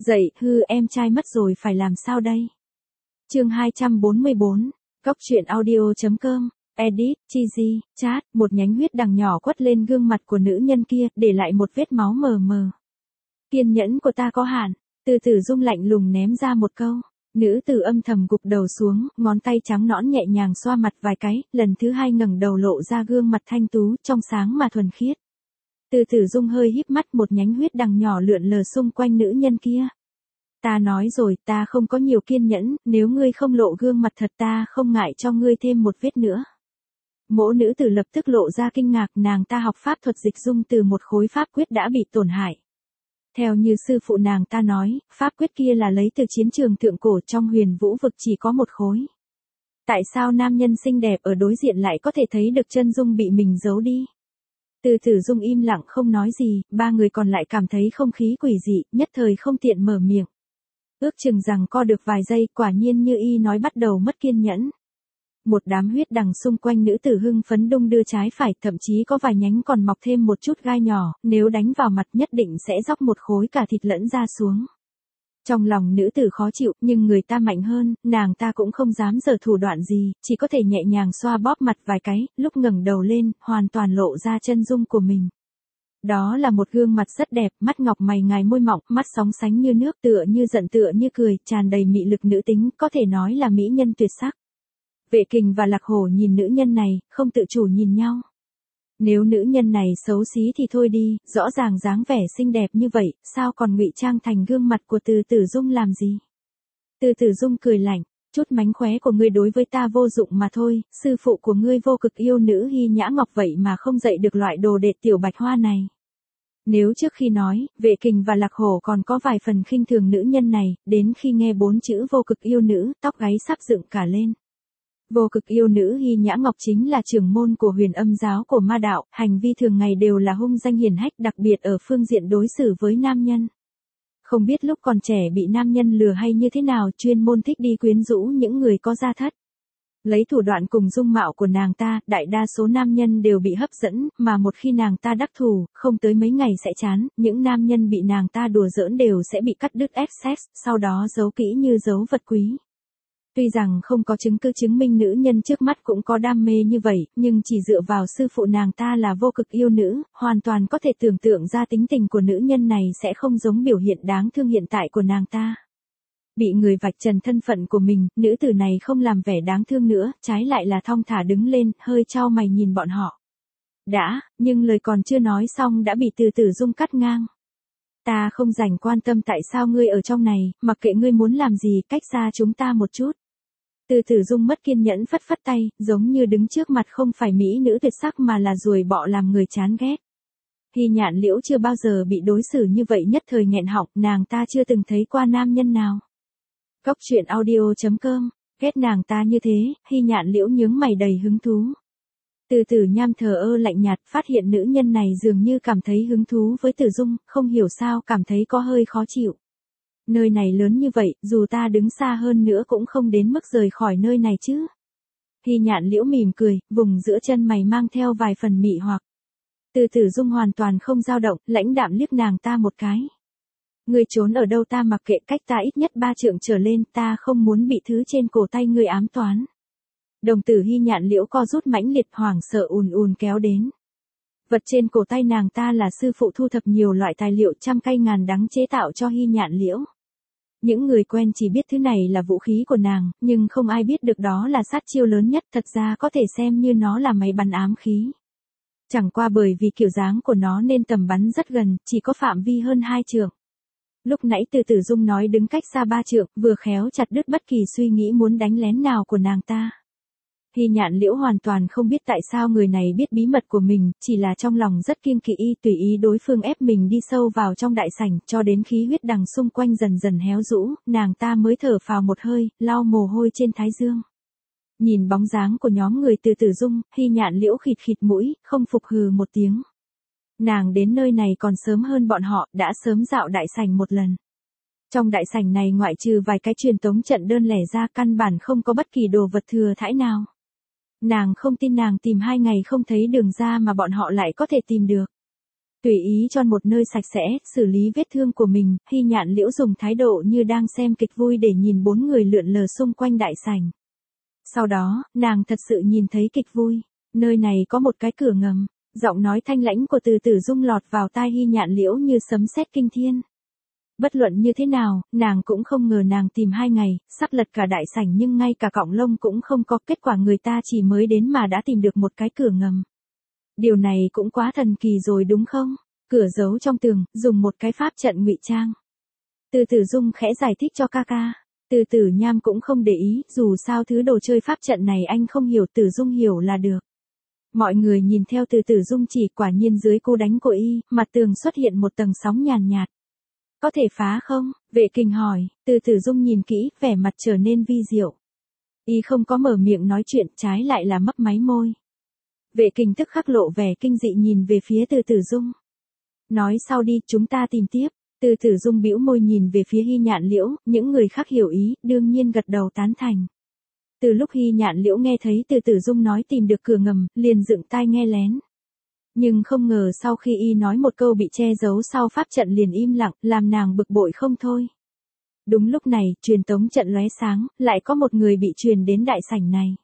Dậy, em trai mất rồi phải làm sao đây? Chương 244, Cóc truyện audio.com, edit, cheesy, chat, một nhánh huyết đằng nhỏ quất lên gương mặt của nữ nhân kia, để lại một vết máu mờ mờ. Kiên nhẫn của ta có hạn, Từ Tử Dung lạnh lùng ném ra một câu. Nữ tử âm thầm gục đầu xuống, ngón tay trắng nõn nhẹ nhàng xoa mặt vài cái, lần thứ hai ngẩng đầu lộ ra gương mặt thanh tú, trong sáng mà thuần khiết. Từ Tử Dung hơi híp mắt, một nhánh huyết đằng nhỏ lượn lờ xung quanh nữ nhân kia. Ta nói rồi, ta không có nhiều kiên nhẫn, nếu ngươi không lộ gương mặt thật ta không ngại cho ngươi thêm một vết nữa. Mỗ nữ tử lập tức lộ ra kinh ngạc, nàng ta học pháp thuật dịch dung từ một khối pháp quyết đã bị tổn hại. Theo như sư phụ nàng ta nói, pháp quyết kia là lấy từ chiến trường thượng cổ, trong huyền vũ vực chỉ có một khối. Tại sao nam nhân xinh đẹp ở đối diện lại có thể thấy được chân dung bị mình giấu đi? Từ Tử Dung im lặng không nói gì, ba người còn lại cảm thấy không khí quỷ dị, nhất thời không tiện mở miệng. Ước chừng rằng co được vài giây, quả nhiên như y nói bắt đầu mất kiên nhẫn. Một đám huyết đằng xung quanh nữ tử hưng phấn đung đưa trái phải, thậm chí có vài nhánh còn mọc thêm một chút gai nhỏ, nếu đánh vào mặt nhất định sẽ róc một khối cả thịt lẫn da xuống. Trong lòng nữ tử khó chịu, nhưng người ta mạnh hơn, nàng ta cũng không dám giở thủ đoạn gì, chỉ có thể nhẹ nhàng xoa bóp mặt vài cái, lúc ngẩng đầu lên, hoàn toàn lộ ra chân dung của mình. Đó là một gương mặt rất đẹp, mắt ngọc mày ngài môi mọng, mắt sóng sánh như nước, tựa như giận tựa như cười, tràn đầy mị lực nữ tính, có thể nói là mỹ nhân tuyệt sắc. Vệ Kình và Lạc Hổ nhìn nữ nhân này, không tự chủ nhìn nhau. Nếu nữ nhân này xấu xí thì thôi đi, rõ ràng dáng vẻ xinh đẹp như vậy, sao còn ngụy trang thành gương mặt của Từ Tử Dung làm gì? Từ Tử Dung cười lạnh, chút mánh khóe của ngươi đối với ta vô dụng mà thôi, sư phụ của ngươi vô cực yêu nữ Hy Nhã Ngọc vậy mà không dạy được loại đồ đệ tiểu bạch hoa này. Nếu trước khi nói, Vệ Kình và Lạc Hổ còn có vài phần khinh thường nữ nhân này, đến khi nghe 4 chữ vô cực yêu nữ, tóc gáy sắp dựng cả lên. Vô cực yêu nữ Hy Nhã Ngọc chính là trưởng môn của Huyền Âm giáo của ma đạo, hành vi thường ngày đều là hung danh hiển hách, đặc biệt ở phương diện đối xử với nam nhân. Không biết lúc còn trẻ bị nam nhân lừa hay như thế nào, chuyên môn thích đi quyến rũ những người có gia thất. Lấy thủ đoạn cùng dung mạo của nàng ta, đại đa số nam nhân đều bị hấp dẫn, mà một khi nàng ta đắc thủ, không tới mấy ngày sẽ chán, những nam nhân bị nàng ta đùa giỡn đều sẽ bị cắt đứt access, sau đó giấu kỹ như giấu vật quý. Tuy rằng không có chứng cứ chứng minh nữ nhân trước mắt cũng có đam mê như vậy, nhưng chỉ dựa vào sư phụ nàng ta là vô cực yêu nữ, hoàn toàn có thể tưởng tượng ra tính tình của nữ nhân này sẽ không giống biểu hiện đáng thương hiện tại của nàng ta. Bị người vạch trần thân phận của mình, nữ tử này không làm vẻ đáng thương nữa, trái lại là thong thả đứng lên, hơi chau mày nhìn bọn họ. Nhưng lời còn chưa nói xong đã bị Từ Tử Dung cắt ngang. Ta không rảnh quan tâm tại sao ngươi ở trong này, mặc kệ ngươi muốn làm gì, cách xa chúng ta một chút. Từ Tử Dung mất kiên nhẫn phất phất tay, giống như đứng trước mặt không phải mỹ nữ tuyệt sắc mà là ruồi bọ làm người chán ghét. Hy Nhạn Liễu chưa bao giờ bị đối xử như vậy, nhất thời nghẹn họng, nàng ta chưa từng thấy qua nam nhân nào. Cóc truyện audio.com, ghét nàng ta như thế, Hy Nhạn Liễu nhướng mày đầy hứng thú. Từ Tử Nham thờ ơ lạnh nhạt, phát hiện nữ nhân này dường như cảm thấy hứng thú với Tử Dung, không hiểu sao cảm thấy có hơi khó chịu. Nơi này lớn như vậy, dù ta đứng xa hơn nữa cũng không đến mức rời khỏi nơi này chứ. Hy Nhạn Liễu mỉm cười, vùng giữa chân mày mang theo vài phần mị hoặc. Từ Tử Dung hoàn toàn không dao động, lãnh đạm liếc nàng ta một cái. Ngươi trốn ở đâu ta mặc kệ, cách ta ít nhất 3 trượng trở lên, ta không muốn bị thứ trên cổ tay ngươi ám toán. Đồng tử Hy Nhạn Liễu co rút mãnh liệt, hoảng sợ ùn ùn kéo đến. Vật trên cổ tay nàng ta là sư phụ thu thập nhiều loại tài liệu trăm cay ngàn đắng chế tạo cho Hy Nhạn Liễu. Những người quen chỉ biết thứ này là vũ khí của nàng, nhưng không ai biết được đó là sát chiêu lớn nhất, thật ra có thể xem như nó là máy bắn ám khí. Chẳng qua bởi vì kiểu dáng của nó nên tầm bắn rất gần, chỉ có phạm vi hơn 2 trượng. Lúc nãy Từ Tử Dung nói đứng cách xa 3 trượng, vừa khéo chặt đứt bất kỳ suy nghĩ muốn đánh lén nào của nàng ta. Hy Nhạn Liễu hoàn toàn không biết tại sao người này biết bí mật của mình, chỉ là trong lòng rất kiêng kỵ tùy ý đối phương ép mình đi sâu vào trong đại sảnh, cho đến khí huyết đằng xung quanh dần dần héo rũ, nàng ta mới thở phào một hơi, lau mồ hôi trên thái dương. Nhìn bóng dáng của nhóm người Từ Tử Dung, Hy Nhạn Liễu khịt khịt mũi, không phục hừ một tiếng. Nàng đến nơi này còn sớm hơn bọn họ, đã sớm dạo đại sảnh một lần. Trong đại sảnh này ngoại trừ vài cái truyền tống trận đơn lẻ ra, căn bản không có bất kỳ đồ vật thừa thãi nào. Nàng không tin nàng tìm 2 ngày không thấy đường ra mà bọn họ lại có thể tìm được. Tùy ý chọn một nơi sạch sẽ, xử lý vết thương của mình, Hy Nhạn Liễu dùng thái độ như đang xem kịch vui để nhìn 4 người lượn lờ xung quanh đại sảnh. Sau đó, nàng thật sự nhìn thấy kịch vui. Nơi này có một cái cửa ngầm. Giọng nói thanh lãnh của Từ Tử Dung lọt vào tai Hy Nhạn Liễu như sấm sét kinh thiên. Bất luận như thế nào, nàng cũng không ngờ nàng tìm 2 ngày, sắp lật cả đại sảnh nhưng ngay cả cọng lông cũng không có, kết quả người ta chỉ mới đến mà đã tìm được một cái cửa ngầm. Điều này cũng quá thần kỳ rồi đúng không? Cửa giấu trong tường, dùng một cái pháp trận ngụy trang. Từ Tử Dung khẽ giải thích cho ca ca. Từ Tử Nham cũng không để ý, dù sao thứ đồ chơi pháp trận này anh không hiểu, Tử Dung hiểu là được. Mọi người nhìn theo Từ Tử Dung chỉ, quả nhiên dưới cô đánh của y, mặt tường xuất hiện một tầng sóng nhàn nhạt. Có thể phá không? Vệ Kình hỏi. Từ Tử Dung nhìn kỹ, vẻ mặt trở nên vi diệu. Y không có mở miệng nói chuyện, trái lại là mấp máy môi. Vệ Kình tức khắc lộ vẻ kinh dị nhìn về phía Từ Tử Dung. Nói sau đi, chúng ta tìm tiếp. Từ Tử Dung bĩu môi nhìn về phía Hy Nhạn Liễu, những người khác hiểu ý, đương nhiên gật đầu tán thành. Từ lúc Hy Nhạn Liễu nghe thấy Từ Tử Dung nói tìm được cửa ngầm, liền dựng tai nghe lén. Nhưng không ngờ sau khi y nói một câu bị che giấu sau pháp trận liền im lặng, làm nàng bực bội không thôi. Đúng lúc này, truyền tống trận lóe sáng, lại có một người bị truyền đến đại sảnh này.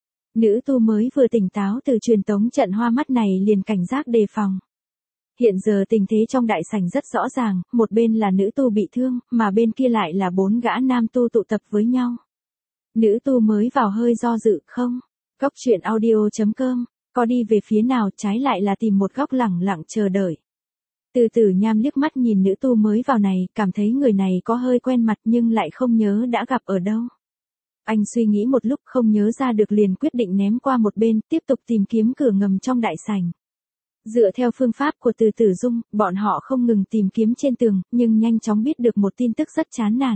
Nữ tu mới vừa tỉnh táo từ truyền tống trận hoa mắt này liền cảnh giác đề phòng. Hiện giờ tình thế trong đại sảnh rất rõ ràng, một bên là nữ tu bị thương, mà bên kia lại là 4 gã nam tu tụ tập với nhau. Nữ tu mới vào hơi do dự, không? Góc truyện audio.com, có đi về phía nào, trái lại là tìm một góc lẳng lặng chờ đợi. Từ Tử Nham liếc mắt nhìn nữ tu mới vào này, cảm thấy người này có hơi quen mặt nhưng lại không nhớ đã gặp ở đâu. Anh suy nghĩ một lúc không nhớ ra được liền quyết định ném qua một bên, tiếp tục tìm kiếm cửa ngầm trong đại sảnh. Dựa theo phương pháp của Từ Tử Dung, bọn họ không ngừng tìm kiếm trên tường, nhưng nhanh chóng biết được một tin tức rất chán nản.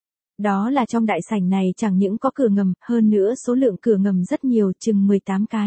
Đó là trong đại sảnh này chẳng những có cửa ngầm, hơn nữa số lượng cửa ngầm rất nhiều, chừng 18 cái.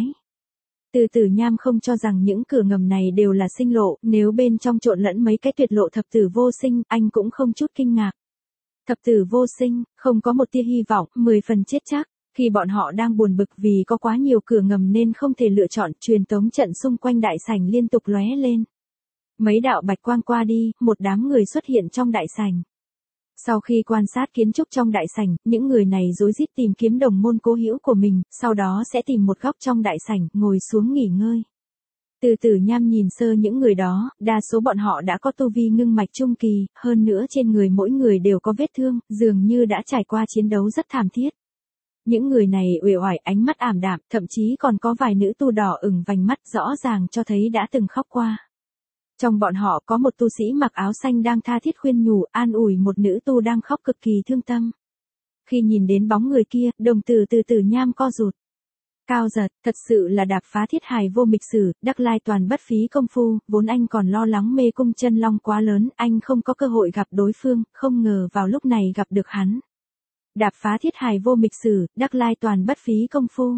Từ Tử Nham không cho rằng những cửa ngầm này đều là sinh lộ, nếu bên trong trộn lẫn mấy cái tuyệt lộ thập tử vô sinh, anh cũng không chút kinh ngạc. Thập tử vô sinh, không có một tia hy vọng, 10 phần chết chắc. Khi bọn họ đang buồn bực vì có quá nhiều cửa ngầm nên không thể lựa chọn, truyền tống trận xung quanh đại sảnh liên tục lóe lên. Mấy đạo bạch quang qua đi, một đám người xuất hiện trong đại sảnh. Sau khi quan sát kiến trúc trong đại sảnh, những người này rối rít tìm kiếm đồng môn cố hữu của mình, sau đó sẽ tìm một góc trong đại sảnh, ngồi xuống nghỉ ngơi. Từ Tử Nham nhìn sơ những người đó, đa số bọn họ đã có tu vi ngưng mạch trung kỳ, hơn nữa trên người mỗi người đều có vết thương, dường như đã trải qua chiến đấu rất thảm thiết. Những người này uể oải, ánh mắt ảm đạm, thậm chí còn có vài nữ tu đỏ ửng vành mắt, rõ ràng cho thấy đã từng khóc qua. Trong bọn họ có một tu sĩ mặc áo xanh đang tha thiết khuyên nhủ, an ủi một nữ tu đang khóc cực kỳ thương tâm. Khi nhìn đến bóng người kia, đồng tử Từ Tử Nham co rụt. Cao Giật, thật sự là đạp phá thiết hài vô mịch sử, đắc lai toàn bất phí công phu, vốn anh còn lo lắng mê cung chân long quá lớn, anh không có cơ hội gặp đối phương, không ngờ vào lúc này gặp được hắn. Đạp phá thiết hài vô mịch sử, đắc lai toàn bất phí công phu.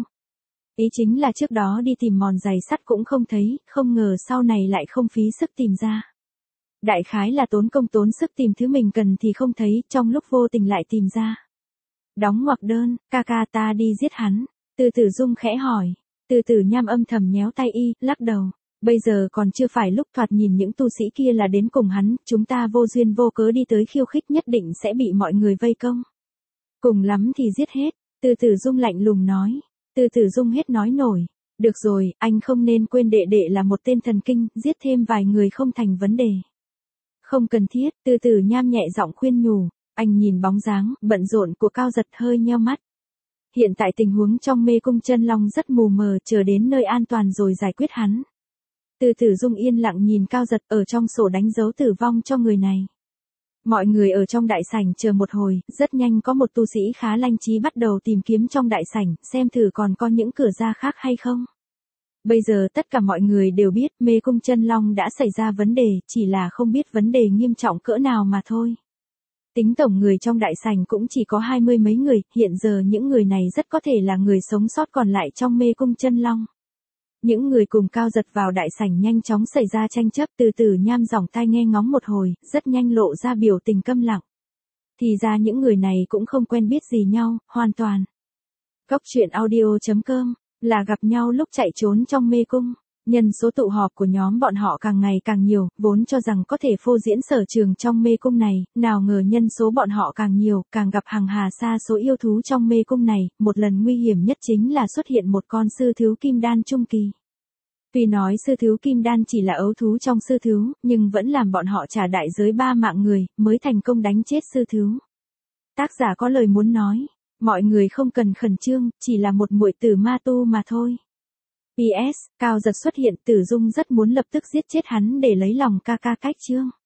Ý chính là trước đó đi tìm mòn giày sắt cũng không thấy, không ngờ sau này lại không phí sức tìm ra. Đại khái là tốn công tốn sức tìm thứ mình cần thì không thấy, trong lúc vô tình lại tìm ra. Đóng ngoặc đơn, ca ca ta đi giết hắn. Từ Tử Dung khẽ hỏi. Từ Tử Nham âm thầm nhéo tay y, lắc đầu. Bây giờ còn chưa phải lúc, thoạt nhìn những tu sĩ kia là đến cùng hắn, chúng ta vô duyên vô cớ đi tới khiêu khích nhất định sẽ bị mọi người vây công. Cùng lắm thì giết hết. Từ Tử Dung lạnh lùng nói. Từ Tử Dung hết nói nổi. Được rồi, anh không nên quên đệ đệ là một tên thần kinh, giết thêm vài người không thành vấn đề. Không cần thiết, Từ Tử Nham nhẹ giọng khuyên nhủ. Anh nhìn bóng dáng, bận rộn của Cao Giật hơi nheo mắt. Hiện tại tình huống trong mê cung chân long rất mù mờ, chờ đến nơi an toàn rồi giải quyết hắn. Từ Tử Dung yên lặng nhìn Cao Giật, ở trong sổ đánh dấu tử vong cho người này. Mọi người ở trong đại sảnh chờ một hồi, rất nhanh có một tu sĩ khá lanh trí bắt đầu tìm kiếm trong đại sảnh, xem thử còn có những cửa ra khác hay không. Bây giờ tất cả mọi người đều biết mê cung chân long đã xảy ra vấn đề, chỉ là không biết vấn đề nghiêm trọng cỡ nào mà thôi. Tính tổng người trong đại sảnh cũng chỉ có 20 mấy người, hiện giờ những người này rất có thể là người sống sót còn lại trong mê cung chân long. Những người cùng Cao Giật vào đại sảnh nhanh chóng xảy ra tranh chấp, Từ Tử Nham dòng tai nghe ngóng một hồi, rất nhanh lộ ra biểu tình câm lặng. Thì ra những người này cũng không quen biết gì nhau, hoàn toàn. Góc truyện audio.com, là gặp nhau lúc chạy trốn trong mê cung. Nhân số tụ họp của nhóm bọn họ càng ngày càng nhiều, vốn cho rằng có thể phô diễn sở trường trong mê cung này, nào ngờ nhân số bọn họ càng nhiều, càng gặp hàng hà sa số yêu thú trong mê cung này, một lần nguy hiểm nhất chính là xuất hiện một con sư thú kim đan trung kỳ. Tuy nói sư thú kim đan chỉ là ấu thú trong sư thú, nhưng vẫn làm bọn họ trả đại giới 3 mạng người, mới thành công đánh chết sư thú. Tác giả có lời muốn nói, mọi người không cần khẩn trương, chỉ là một muội tử ma tu mà thôi. PS, Cao Giật xuất hiện, Tử Dung rất muốn lập tức giết chết hắn để lấy lòng ca ca Cách Trương.